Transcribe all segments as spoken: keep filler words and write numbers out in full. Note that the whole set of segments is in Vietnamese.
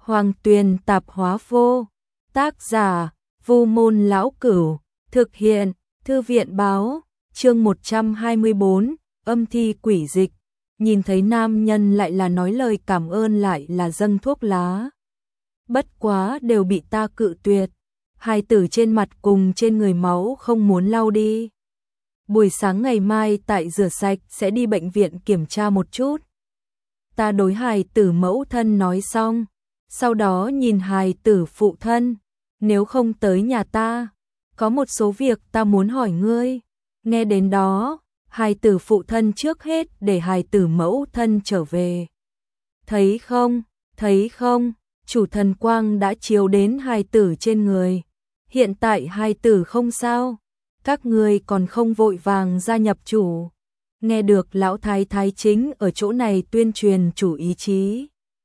Hoàng Tuyền Tạp Hóa Vô. Tác giả: Vu Môn Lão Cửu. Thực hiện: Thư viện Báo. Chương một trăm hai mươi bốn, âm thi quỷ dịch. Nhìn thấy nam nhân lại là nói lời cảm ơn lại là dâng thuốc lá. Bất quá đều bị ta cự tuyệt. Hai tử trên mặt cùng trên người máu không muốn lau đi. Buổi sáng ngày mai tại rửa sạch sẽ đi bệnh viện kiểm tra một chút. Ta đối hài tử mẫu thân nói xong, sau đó nhìn hài tử phụ thân, nếu không tới nhà ta, có một số việc ta muốn hỏi ngươi. Nghe đến đó, hài tử phụ thân trước hết để hài tử mẫu thân trở về. Thấy không, thấy không, chủ thần quang đã chiếu đến hài tử trên người. Hiện tại hài tử không sao, các ngươi còn không vội vàng gia nhập chủ. Nghe được lão thái thái chính ở chỗ này tuyên truyền chủ ý chí.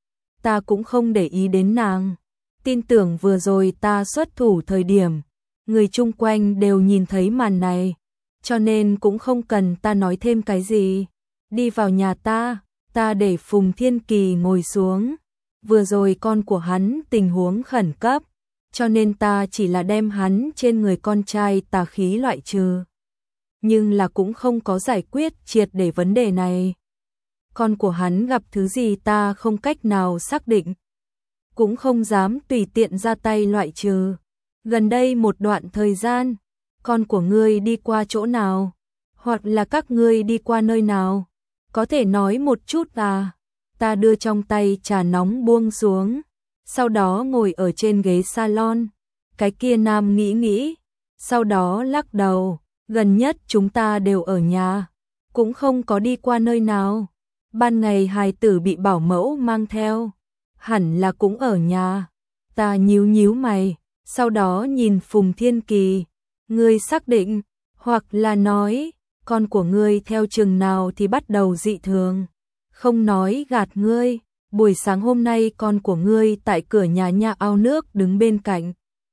Ta cũng không để ý đến nàng. Tin tưởng vừa rồi ta xuất thủ thời điểm, người chung quanh đều nhìn thấy màn này, cho nên cũng không cần ta nói thêm cái gì. Đi vào nhà ta, ta để Phùng Thiên Kỳ ngồi xuống. Vừa rồi con của hắn tình huống khẩn cấp, cho nên ta chỉ là đem hắn trên người con trai tà khí loại trừ. Nhưng là cũng không có giải quyết triệt để vấn đề này. Con của hắn gặp thứ gì ta không cách nào xác định, cũng không dám tùy tiện ra tay loại trừ. Gần đây một đoạn thời gian, con của ngươi đi qua chỗ nào, hoặc là các ngươi đi qua nơi nào, có thể nói một chút à? Ta đưa trong tay trà nóng buông xuống, sau đó ngồi ở trên ghế salon. Cái kia nam nghĩ nghĩ, sau đó lắc đầu, gần nhất chúng ta đều ở nhà, cũng không có đi qua nơi nào. Ban ngày hài tử bị bảo mẫu mang theo, hẳn là cũng ở nhà. Ta nhíu nhíu mày, sau đó nhìn Phùng Thiên Kỳ, ngươi xác định, hoặc là nói, con của ngươi theo chừng nào thì bắt đầu dị thường. Không nói gạt ngươi, buổi sáng hôm nay con của ngươi tại cửa nhà nhà ao nước đứng bên cạnh.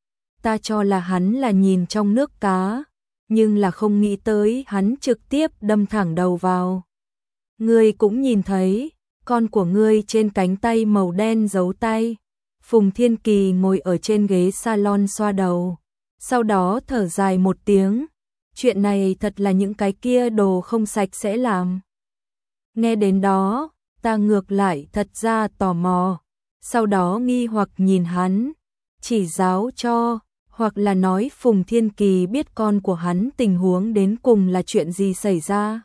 Ta cho là hắn là nhìn trong nước cá, nhưng là không nghĩ tới hắn trực tiếp đâm thẳng đầu vào. Ngươi cũng nhìn thấy, con của ngươi trên cánh tay màu đen dấu tay. Phùng Thiên Kỳ ngồi ở trên ghế salon xoa đầu, sau đó thở dài một tiếng. Chuyện này thật là những cái kia đồ không sạch sẽ làm. Nghe đến đó, ta ngược lại thật ra tò mò, sau đó nghi hoặc nhìn hắn, chỉ giáo cho, hoặc là nói Phùng Thiên Kỳ biết con của hắn tình huống đến cùng là chuyện gì xảy ra.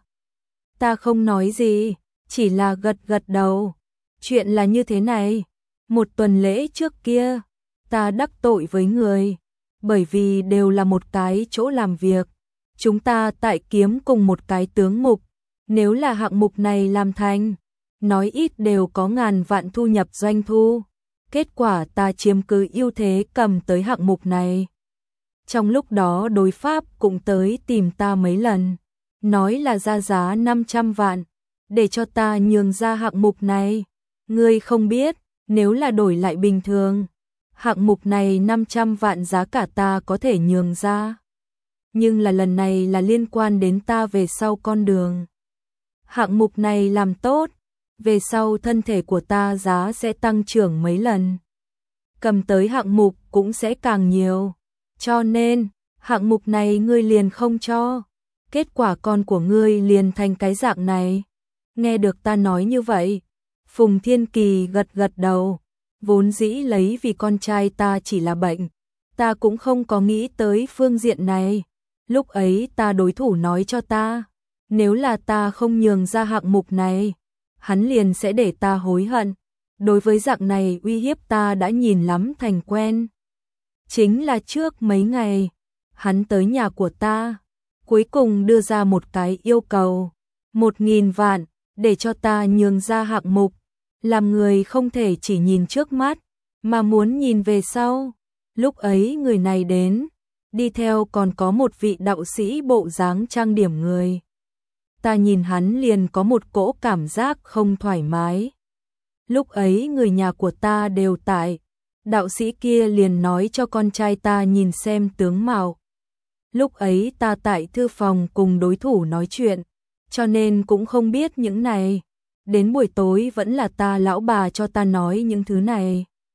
Ta không nói gì, chỉ là gật gật đầu. Chuyện là như thế này, một tuần lễ trước kia, ta đắc tội với người, bởi vì đều là một cái chỗ làm việc. Chúng ta tại kiếm cùng một cái tướng mục, nếu là hạng mục này làm thành, nói ít đều có ngàn vạn thu nhập doanh thu. Kết quả ta chiếm cứ ưu thế cầm tới hạng mục này. Trong lúc đó đối pháp cũng tới tìm ta mấy lần, nói là ra giá năm trăm vạn, để cho ta nhường ra hạng mục này. Ngươi không biết, nếu là đổi lại bình thường, hạng mục này năm trăm vạn giá cả ta có thể nhường ra. Nhưng là lần này là liên quan đến ta về sau con đường. Hạng mục này làm tốt, về sau thân thể của ta giá sẽ tăng trưởng mấy lần. Cầm tới hạng mục cũng sẽ càng nhiều. Cho nên, hạng mục này ngươi liền không cho. Kết quả con của ngươi liền thành cái dạng này. Nghe được ta nói như vậy, Phùng Thiên Kỳ gật gật đầu. Vốn dĩ lấy vì con trai ta chỉ là bệnh, ta cũng không có nghĩ tới phương diện này. Lúc ấy ta đối thủ nói cho ta, nếu là ta không nhường ra hạng mục này, hắn liền sẽ để ta hối hận. Đối với dạng này uy hiếp ta đã nhìn lắm thành quen. Chính là trước mấy ngày, hắn tới nhà của ta, cuối cùng đưa ra một cái yêu cầu, một nghìn vạn, để cho ta nhường ra hạng mục. Làm người không thể chỉ nhìn trước mắt, mà muốn nhìn về sau. Lúc ấy người này đến, đi theo còn có một vị đạo sĩ bộ dáng trang điểm người. Ta nhìn hắn liền có một cỗ cảm giác không thoải mái. Lúc ấy người nhà của ta đều tại, đạo sĩ kia liền nói cho con trai ta nhìn xem tướng mạo. Lúc ấy ta tại thư phòng cùng đối thủ nói chuyện, cho nên cũng không biết những này. Đến buổi tối vẫn là ta lão bà cho ta nói những thứ này.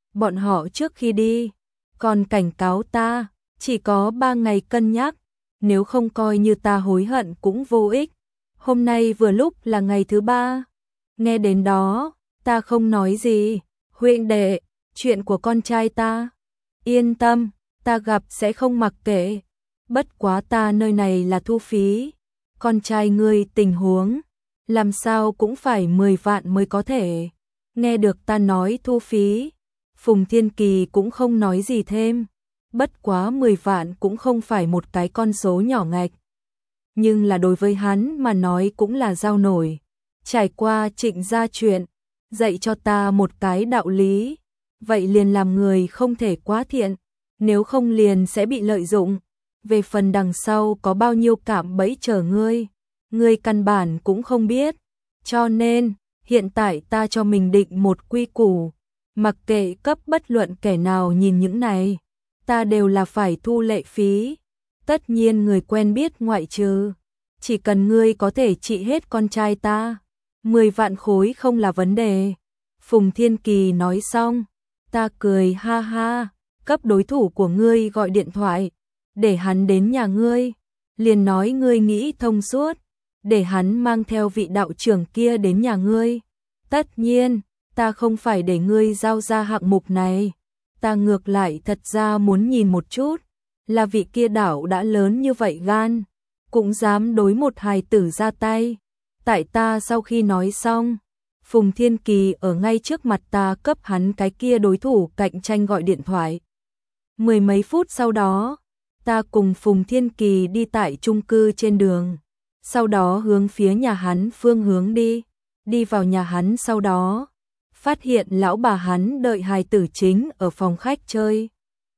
bọn họ trước khi đi, còn cảnh cáo ta, chỉ có ba ngày cân nhắc, nếu không coi như ta hối hận cũng vô ích. Hôm nay vừa lúc là ngày thứ ba. Nghe đến đó, ta không nói gì, huynh đệ, chuyện của con trai ta. Yên tâm, ta gặp sẽ không mặc kệ, bất quá ta nơi này là thu phí. Con trai ngươi tình huống, làm sao cũng phải mười vạn mới có thể. Nghe được ta nói thu phí, Phùng Thiên Kỳ cũng không nói gì thêm. Bất quá mười vạn cũng không phải một cái con số nhỏ ngạch. Nhưng là đối với hắn mà nói cũng là dao nổi. Trải qua Trịnh gia chuyện, dạy cho ta một cái đạo lý. Vậy liền làm người không thể quá thiện, nếu không liền sẽ bị lợi dụng. Về phần đằng sau có bao nhiêu cạm bẫy chờ ngươi, ngươi căn bản cũng không biết. Cho nên, hiện tại ta cho mình định một quy củ, mặc kệ cấp bất luận kẻ nào nhìn những này, ta đều là phải thu lệ phí. Tất nhiên người quen biết ngoại trừ, chỉ cần ngươi có thể trị hết con trai ta, mười vạn khối không là vấn đề. Phùng Thiên Kỳ nói xong, ta cười ha ha, cấp đối thủ của ngươi gọi điện thoại, để hắn đến nhà ngươi, liền nói ngươi nghĩ thông suốt, để hắn mang theo vị đạo trưởng kia đến nhà ngươi. Tất nhiên, ta không phải để ngươi giao ra hạng mục này, ta ngược lại thật ra muốn nhìn một chút, là vị kia đảo đã lớn như vậy gan, cũng dám đối một hài tử ra tay. Tại ta sau khi nói xong, Phùng Thiên Kỳ ở ngay trước mặt ta cấp hắn cái kia đối thủ cạnh tranh gọi điện thoại. Mười mấy phút sau đó, ta cùng Phùng Thiên Kỳ đi tại chung cư trên đường, sau đó hướng phía nhà hắn phương hướng đi, đi vào nhà hắn sau đó, phát hiện lão bà hắn đợi hài tử chính ở phòng khách chơi.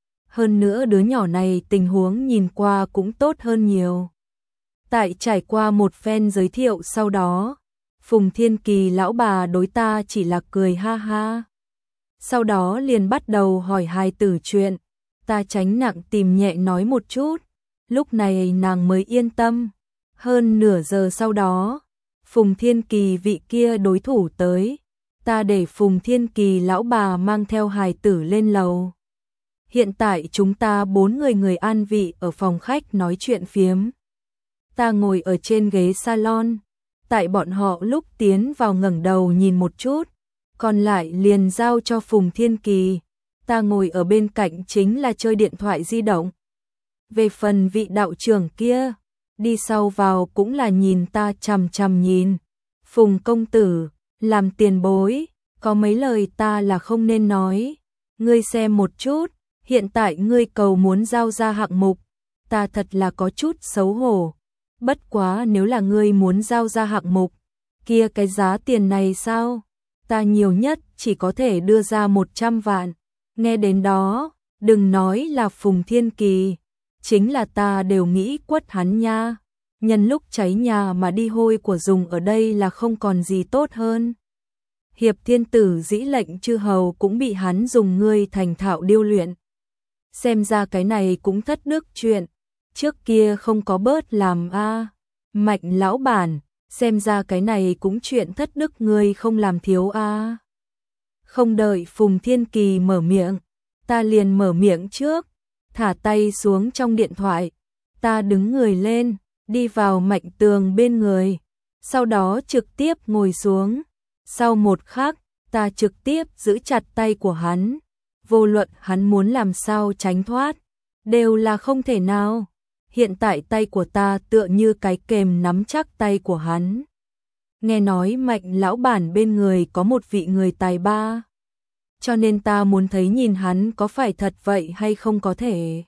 Hơn nữa đứa nhỏ này tình huống nhìn qua cũng tốt hơn nhiều. Tại trải qua một phen giới thiệu sau đó, Phùng Thiên Kỳ lão bà đối ta chỉ là cười ha ha. Sau đó liền bắt đầu hỏi hài tử chuyện, ta tránh nặng tìm nhẹ nói một chút, lúc này nàng mới yên tâm. Hơn nửa giờ sau đó, Phùng Thiên Kỳ vị kia đối thủ tới, ta để Phùng Thiên Kỳ lão bà mang theo hài tử lên lầu. Hiện tại chúng ta bốn người người an vị ở phòng khách nói chuyện phiếm. Ta ngồi ở trên ghế salon, tại bọn họ lúc tiến vào ngẩng đầu nhìn một chút, còn lại liền giao cho Phùng Thiên Kỳ. Ta ngồi ở bên cạnh chính là chơi điện thoại di động. Về phần vị đạo trưởng kia, đi sau vào cũng là nhìn ta chằm chằm nhìn. Phùng công tử, làm tiền bối, có mấy lời ta là không nên nói. Ngươi xem một chút, hiện tại ngươi cầu muốn giao ra hạng mục, ta thật là có chút xấu hổ. Bất quá nếu là ngươi muốn giao ra hạng mục, kia cái giá tiền này sao? Ta nhiều nhất chỉ có thể đưa ra một trăm vạn. Nghe đến đó, đừng nói là Phùng Thiên Kỳ, chính là ta đều nghĩ quất hắn nha. Nhân lúc cháy nhà mà đi hôi của dùng ở đây là không còn gì tốt hơn. Hiệp thiên tử dĩ lệnh chư hầu cũng bị hắn dùng ngươi thành thạo điêu luyện. Xem ra cái này cũng thất đức chuyện, trước kia không có bớt làm a. Mạnh lão bản, xem ra cái này cũng chuyện thất đức ngươi không làm thiếu a. Không đợi Phùng Thiên Kỳ mở miệng, ta liền mở miệng trước, thả tay xuống trong điện thoại, ta đứng người lên, đi vào Mạnh Tường bên người, sau đó trực tiếp ngồi xuống. Sau một khắc, ta trực tiếp giữ chặt tay của hắn, vô luận hắn muốn làm sao tránh thoát, đều là không thể nào. Hiện tại tay của ta tựa như cái kềm nắm chắc tay của hắn. Nghe nói Mạnh lão bản bên người có một vị người tài ba, cho nên ta muốn thấy nhìn hắn có phải thật vậy hay không có thể.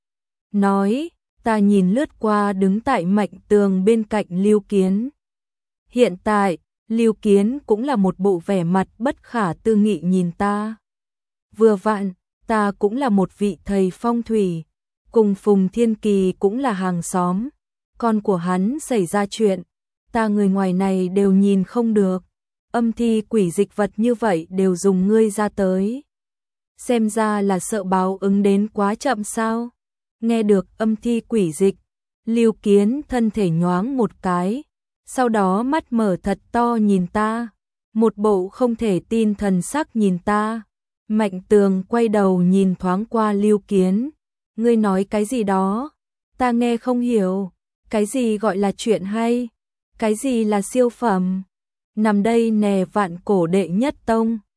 Nói, ta nhìn lướt qua đứng tại Mạnh Tường bên cạnh Lưu Kiến. Hiện tại, Lưu Kiến cũng là một bộ vẻ mặt bất khả tư nghị nhìn ta. Vừa vặn, ta cũng là một vị thầy phong thủy, cùng Phùng Thiên Kỳ cũng là hàng xóm. Con của hắn xảy ra chuyện, ta người ngoài này đều nhìn không được. Âm thi quỷ dịch vật như vậy đều dùng ngươi ra tới. Xem ra là sợ báo ứng đến quá chậm sao. Nghe được âm thi quỷ dịch, Lưu Kiến thân thể nhoáng một cái, sau đó mắt mở thật to nhìn ta, một bộ không thể tin thần sắc nhìn ta. Mạnh Tường quay đầu nhìn thoáng qua Lưu Kiến. Ngươi nói cái gì đó? Ta nghe không hiểu. Cái gì gọi là chuyện hay? Cái gì là siêu phẩm? Nằm đây nè vạn cổ đệ nhất tông.